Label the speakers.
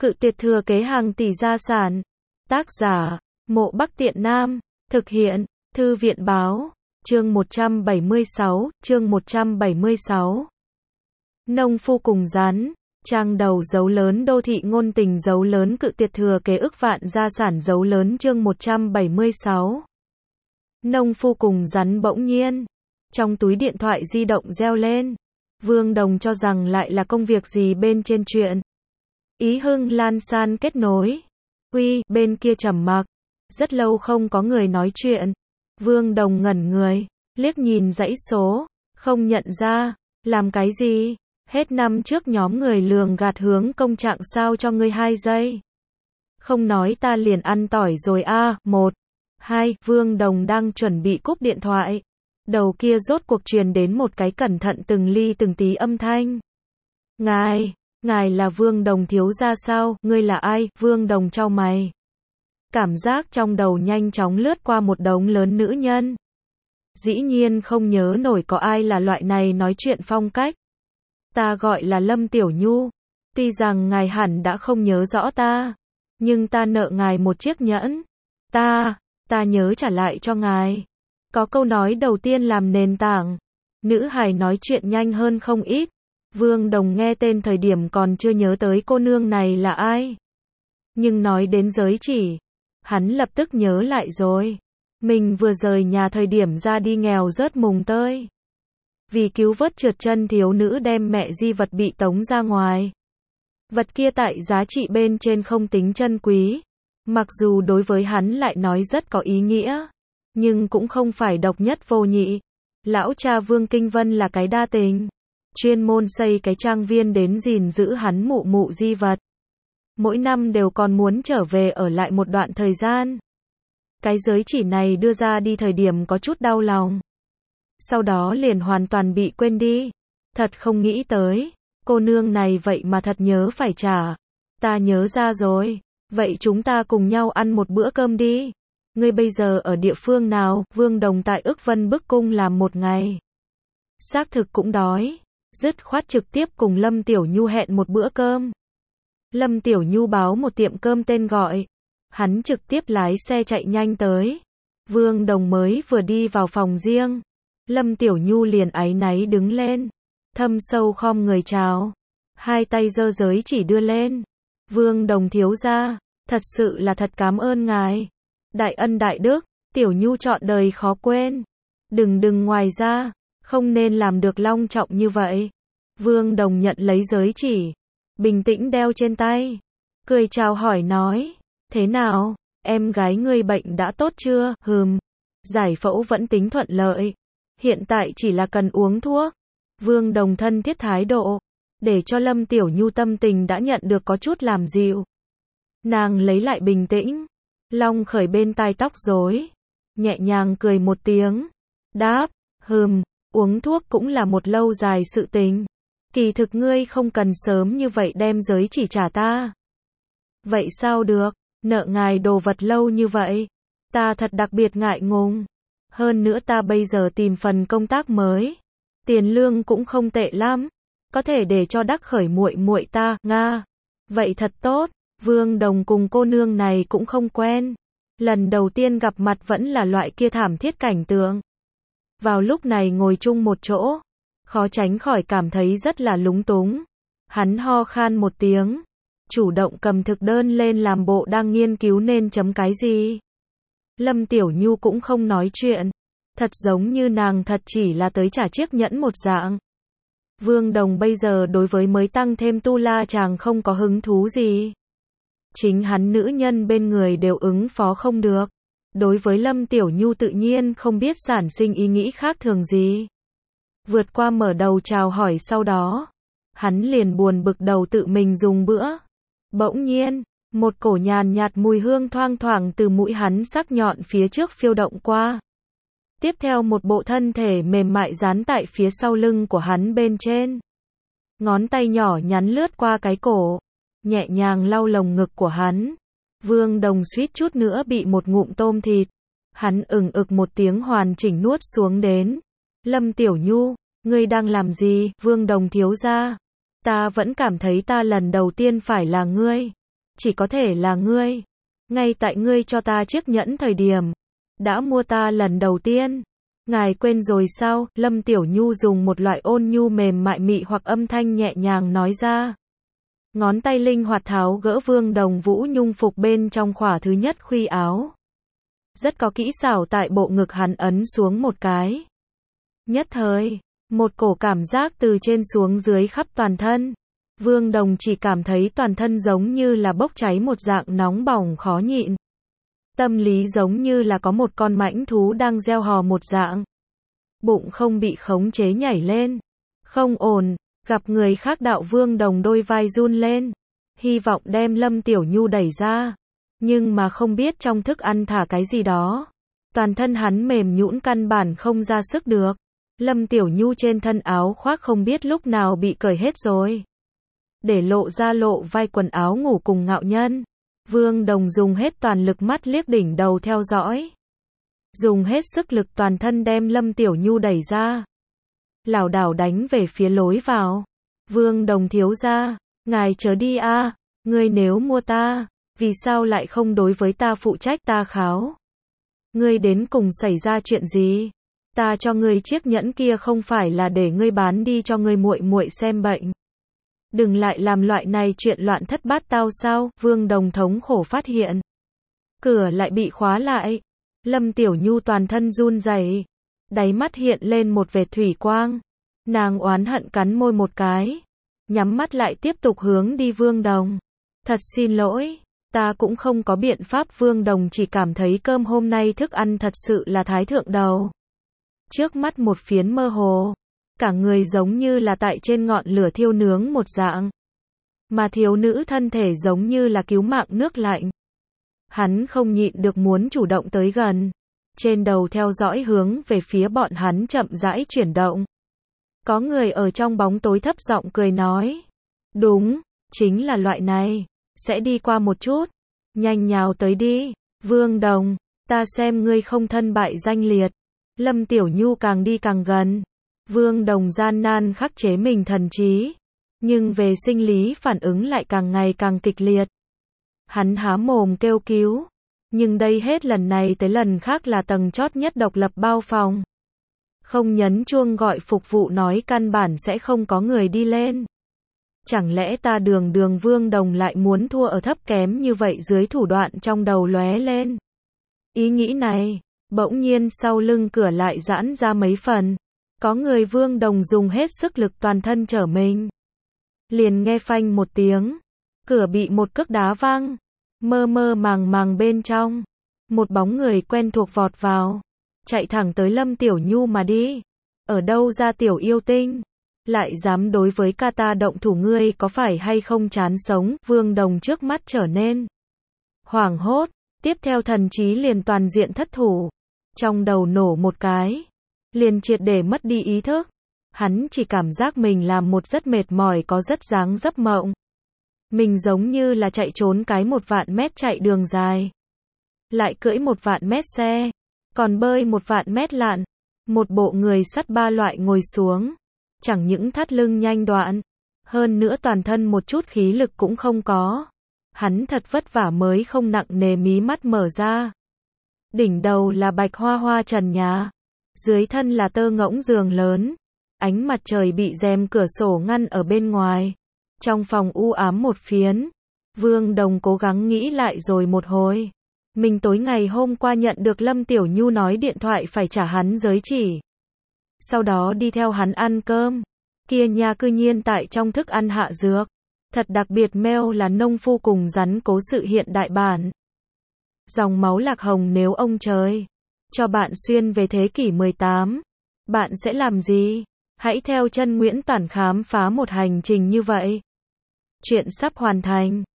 Speaker 1: Cự tuyệt thừa kế hàng tỷ gia sản. Tác giả, Mộ Bắc Tiện Nam. Thực hiện, Thư viện báo. Chương 176, chương 176. Nông phu cùng rắn. Trang đầu dấu lớn đô thị ngôn tình dấu lớn cự tuyệt thừa kế ức vạn gia sản dấu lớn chương 176. Nông phu cùng rắn bỗng nhiên. Trong túi điện thoại di động reo lên. Vương Đồng cho rằng lại là công việc gì bên trên chuyện. Ý Hưng Lan San kết nối. Uy, bên kia trầm mặc. Rất lâu không có người nói chuyện. Vương Đồng ngẩn người, liếc nhìn dãy số, không nhận ra. Làm cái gì? Hết năm trước nhóm người lường gạt hướng công trạng sao cho ngươi 2 giây. Không nói ta liền ăn tỏi rồi a. 1, 2, Vương Đồng đang chuẩn bị cúp điện thoại. Đầu kia rốt cuộc truyền đến một cái cẩn thận từng ly từng tí âm thanh. Ngài là Vương Đồng thiếu gia sao? Ngươi là ai? Vương Đồng chau mày. Cảm giác trong đầu nhanh chóng lướt qua một đống lớn nữ nhân. Dĩ nhiên không nhớ nổi có ai là loại này nói chuyện phong cách. Ta gọi là Lâm Tiểu Nhu. Tuy rằng ngài hẳn đã không nhớ rõ ta, nhưng ta nợ ngài một chiếc nhẫn. Ta nhớ trả lại cho ngài. Có câu nói đầu tiên làm nền tảng. Nữ hài nói chuyện nhanh hơn không ít. Vương Đồng nghe tên thời điểm còn chưa nhớ tới cô nương này là ai. Nhưng nói đến giới chỉ, hắn lập tức nhớ lại rồi. Mình vừa rời nhà thời điểm ra đi nghèo rớt mùng tơi. Vì cứu vớt trượt chân thiếu nữ đem mẹ di vật bị tống ra ngoài. Vật kia tại giá trị bên trên không tính chân quý. Mặc dù đối với hắn lại nói rất có ý nghĩa. Nhưng cũng không phải độc nhất vô nhị. Lão cha Vương Kinh Vân là cái đa tình. Chuyên môn xây cái trang viên đến gìn giữ hắn mụ di vật. Mỗi năm đều còn muốn trở về ở lại một đoạn thời gian. Cái giới chỉ này đưa ra đi thời điểm có chút đau lòng. Sau đó liền hoàn toàn bị quên đi. Thật không nghĩ tới. Cô nương này vậy mà thật nhớ phải trả. Ta nhớ ra rồi. Vậy chúng ta cùng nhau ăn một bữa cơm đi. Ngươi bây giờ ở địa phương nào? Vương Đồng tại Ức Vân Bức Cung làm 1 ngày. Xác thực cũng đói. Dứt khoát trực tiếp cùng Lâm Tiểu Nhu hẹn một bữa cơm. Lâm Tiểu Nhu báo một tiệm cơm tên gọi. Hắn trực tiếp lái xe chạy nhanh tới. Vương Đồng mới vừa đi vào phòng riêng. Lâm Tiểu Nhu liền áy náy đứng lên. Thâm sâu khom người chào. 2 tay giơ giới chỉ đưa lên. Vương Đồng thiếu gia, thật sự là thật cảm ơn ngài. Đại ân đại đức, Tiểu Nhu trọn đời khó quên. Đừng ngoài ra, không nên làm được long trọng như vậy. Vương Đồng nhận lấy giới chỉ. Bình tĩnh đeo trên tay. Cười chào hỏi nói. Thế nào, em gái ngươi bệnh đã tốt chưa? Giải phẫu vẫn tính thuận lợi. Hiện tại chỉ là cần uống thuốc. Vương Đồng thân thiết thái độ. Để cho Lâm Tiểu Nhu tâm tình đã nhận được có chút làm dịu. Nàng lấy lại bình tĩnh. Long khởi bên tai tóc rối. Nhẹ nhàng cười một tiếng. Đáp, uống thuốc cũng là một lâu dài sự tình. Kỳ thực ngươi không cần sớm như vậy đem giới chỉ trả ta. Vậy sao được, nợ ngài đồ vật lâu như vậy. Ta thật đặc biệt ngại ngùng. Hơn nữa ta bây giờ tìm phần công tác mới. Tiền lương cũng không tệ lắm. Có thể để cho Đắc Khởi muội ta, Nga. Vậy thật tốt, Vương Đồng cùng cô nương này cũng không quen. Lần đầu tiên gặp mặt vẫn là loại kia thảm thiết cảnh tượng. Vào lúc này ngồi chung một chỗ, khó tránh khỏi cảm thấy rất là lúng túng. Hắn ho khan một tiếng, chủ động cầm thực đơn lên làm bộ đang nghiên cứu nên chấm cái gì. Lâm Tiểu Nhu cũng không nói chuyện, thật giống như nàng thật chỉ là tới trả chiếc nhẫn một dạng. Vương Đồng bây giờ đối với mới tăng thêm tu la chàng không có hứng thú gì. Chính hắn nữ nhân bên người đều ứng phó không được. Đối với Lâm Tiểu Nhu tự nhiên không biết sản sinh ý nghĩ khác thường gì. Vượt qua mở đầu chào hỏi sau đó. Hắn liền buồn bực đầu tự mình dùng bữa. Bỗng nhiên, một cổ nhàn nhạt mùi hương thoang thoảng từ mũi hắn sắc nhọn phía trước phiêu động qua. Tiếp theo một bộ thân thể mềm mại dán tại phía sau lưng của hắn bên trên. Ngón tay nhỏ nhắn lướt qua cái cổ, nhẹ nhàng lau lồng ngực của hắn. Vương Đồng suýt chút nữa bị một ngụm tôm thịt. Hắn ực một tiếng hoàn chỉnh nuốt xuống đến. Lâm Tiểu Nhu, ngươi đang làm gì? Vương Đồng thiếu gia. Ta vẫn cảm thấy ta lần đầu tiên phải là ngươi. chỉ có thể là ngươi. Ngay tại ngươi cho ta chiếc nhẫn thời điểm, đã mua ta lần đầu tiên. Ngài quên rồi sao? Lâm Tiểu Nhu dùng một loại ôn nhu mềm mại mị hoặc âm thanh nhẹ nhàng nói ra. Ngón tay linh hoạt tháo gỡ Vương Đồng Vũ nhung phục bên trong khỏa thứ nhất khuy áo. Rất có kỹ xảo tại bộ ngực hắn ấn xuống một cái. Nhất thời, một cổ cảm giác từ trên xuống dưới khắp toàn thân. Vương Đồng chỉ cảm thấy toàn thân giống như là bốc cháy một dạng nóng bỏng khó nhịn. Tâm lý giống như là có một con mãnh thú đang gieo hò một dạng. Bụng không bị khống chế nhảy lên. Không ổn, gặp người khác đạo Vương Đồng đôi vai run lên. Hy vọng đem Lâm Tiểu Nhu đẩy ra. Nhưng mà không biết trong thức ăn thả cái gì đó. Toàn thân hắn mềm nhũn căn bản không ra sức được. Lâm Tiểu Nhu trên thân áo khoác không biết lúc nào bị cởi hết rồi. Để lộ ra lộ vai quần áo ngủ cùng ngạo nhân. Vương Đồng dùng hết toàn lực mắt liếc đỉnh đầu theo dõi. Dùng hết sức lực toàn thân đem Lâm Tiểu Nhu đẩy ra. Lảo đảo đánh về phía lối vào. Vương Đồng thiếu gia, ngài chớ đi a, ngươi nếu mua ta, vì sao lại không đối với ta phụ trách? Ta kháo. Ngươi đến cùng xảy ra chuyện gì? Ta cho ngươi chiếc nhẫn kia không phải là để ngươi bán đi cho ngươi muội muội xem bệnh. Đừng lại làm loại này chuyện loạn thất bát tao sao? Vương Đồng thống khổ phát hiện. Cửa lại bị khóa lại. Lâm Tiểu Nhu toàn thân run rẩy, đáy mắt hiện lên một vệt thủy quang. Nàng oán hận cắn môi một cái, nhắm mắt lại tiếp tục hướng đi Vương Đồng. Thật xin lỗi, ta cũng không có biện pháp. Vương Đồng chỉ cảm thấy cơm hôm nay thức ăn thật sự là thái thượng đầu. Trước mắt một phiến mơ hồ, cả người giống như là tại trên ngọn lửa thiêu nướng một dạng. Mà thiếu nữ thân thể giống như là cứu mạng nước lạnh. Hắn không nhịn được muốn chủ động tới gần. Trên đầu theo dõi hướng về phía bọn hắn chậm rãi chuyển động. Có người ở trong bóng tối thấp giọng cười nói. Đúng, chính là loại này. Sẽ đi qua một chút. Nhanh nhào tới đi. Vương Đồng, ta xem ngươi không thân bại danh liệt. Lâm Tiểu Nhu càng đi càng gần. Vương Đồng gian nan khắc chế mình thần trí. Nhưng về sinh lý phản ứng lại càng ngày càng kịch liệt. Hắn há mồm kêu cứu. Nhưng đây hết lần này tới lần khác là tầng chót nhất độc lập bao phòng. Không nhấn chuông gọi phục vụ nói căn bản sẽ không có người đi lên. Chẳng lẽ ta đường Vương Đồng lại muốn thua ở thấp kém như vậy? Dưới thủ đoạn trong đầu lóe lên. Ý nghĩ này, bỗng nhiên sau lưng cửa lại giãn ra mấy phần. Có người. Vương Đồng dùng hết sức lực toàn thân trở mình. Liền nghe phanh một tiếng. Cửa bị một cước đá văng. Mơ mơ màng màng bên trong. Một bóng người quen thuộc vọt vào. Chạy thẳng tới Lâm Tiểu Nhu mà đi. Ở đâu ra tiểu yêu tinh? Lại dám đối với ca ta động thủ, ngươi có phải hay không chán sống? Vương Đồng trước mắt trở nên hoảng hốt. Tiếp theo thần trí liền toàn diện thất thủ. Trong đầu nổ một cái. Liền triệt để mất đi ý thức. Hắn chỉ cảm giác mình làm một rất mệt mỏi, có rất dáng dấp mộng. Mình giống như là chạy trốn cái 1.000 mét chạy đường dài. Lại cưỡi 1.000 mét xe. Còn bơi 1.000 mét lặn. Một bộ người sắt ba loại ngồi xuống. Chẳng những thắt lưng nhanh đoạn. Hơn nữa toàn thân một chút khí lực cũng không có. Hắn thật vất vả mới không nặng nề mí mắt mở ra. Đỉnh đầu là bạch hoa hoa trần nhà. Dưới thân là tơ ngỗng giường lớn. Ánh mặt trời bị rèm cửa sổ ngăn ở bên ngoài. Trong phòng u ám một phiến. Vương Đồng cố gắng nghĩ lại rồi một hồi. Mình tối ngày hôm qua nhận được Lâm Tiểu Nhu nói điện thoại phải trả hắn giới chỉ. Sau đó đi theo hắn ăn cơm. Kia nha cư nhiên tại trong thức ăn hạ dược. Thật đặc biệt. Mail là nông phu cùng rắn cố sự hiện đại bản. Dòng máu lạc hồng. Nếu ông trời cho bạn xuyên về thế kỷ 18, bạn sẽ làm gì? Hãy theo chân Nguyễn Toản khám phá một hành trình như vậy. Chuyện sắp hoàn thành.